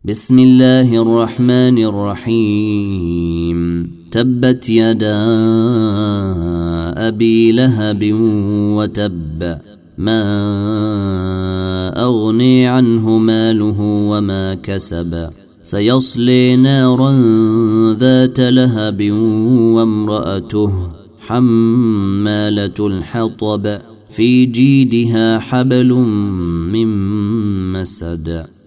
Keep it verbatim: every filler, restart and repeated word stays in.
بسم الله الرحمن الرحيم تبت يدا أبي لهب وتب ما أغني عنه ماله وما كسب سيصلي نارا ذات لهب وامرأته حمالة الحطب في جيدها حبل من مسد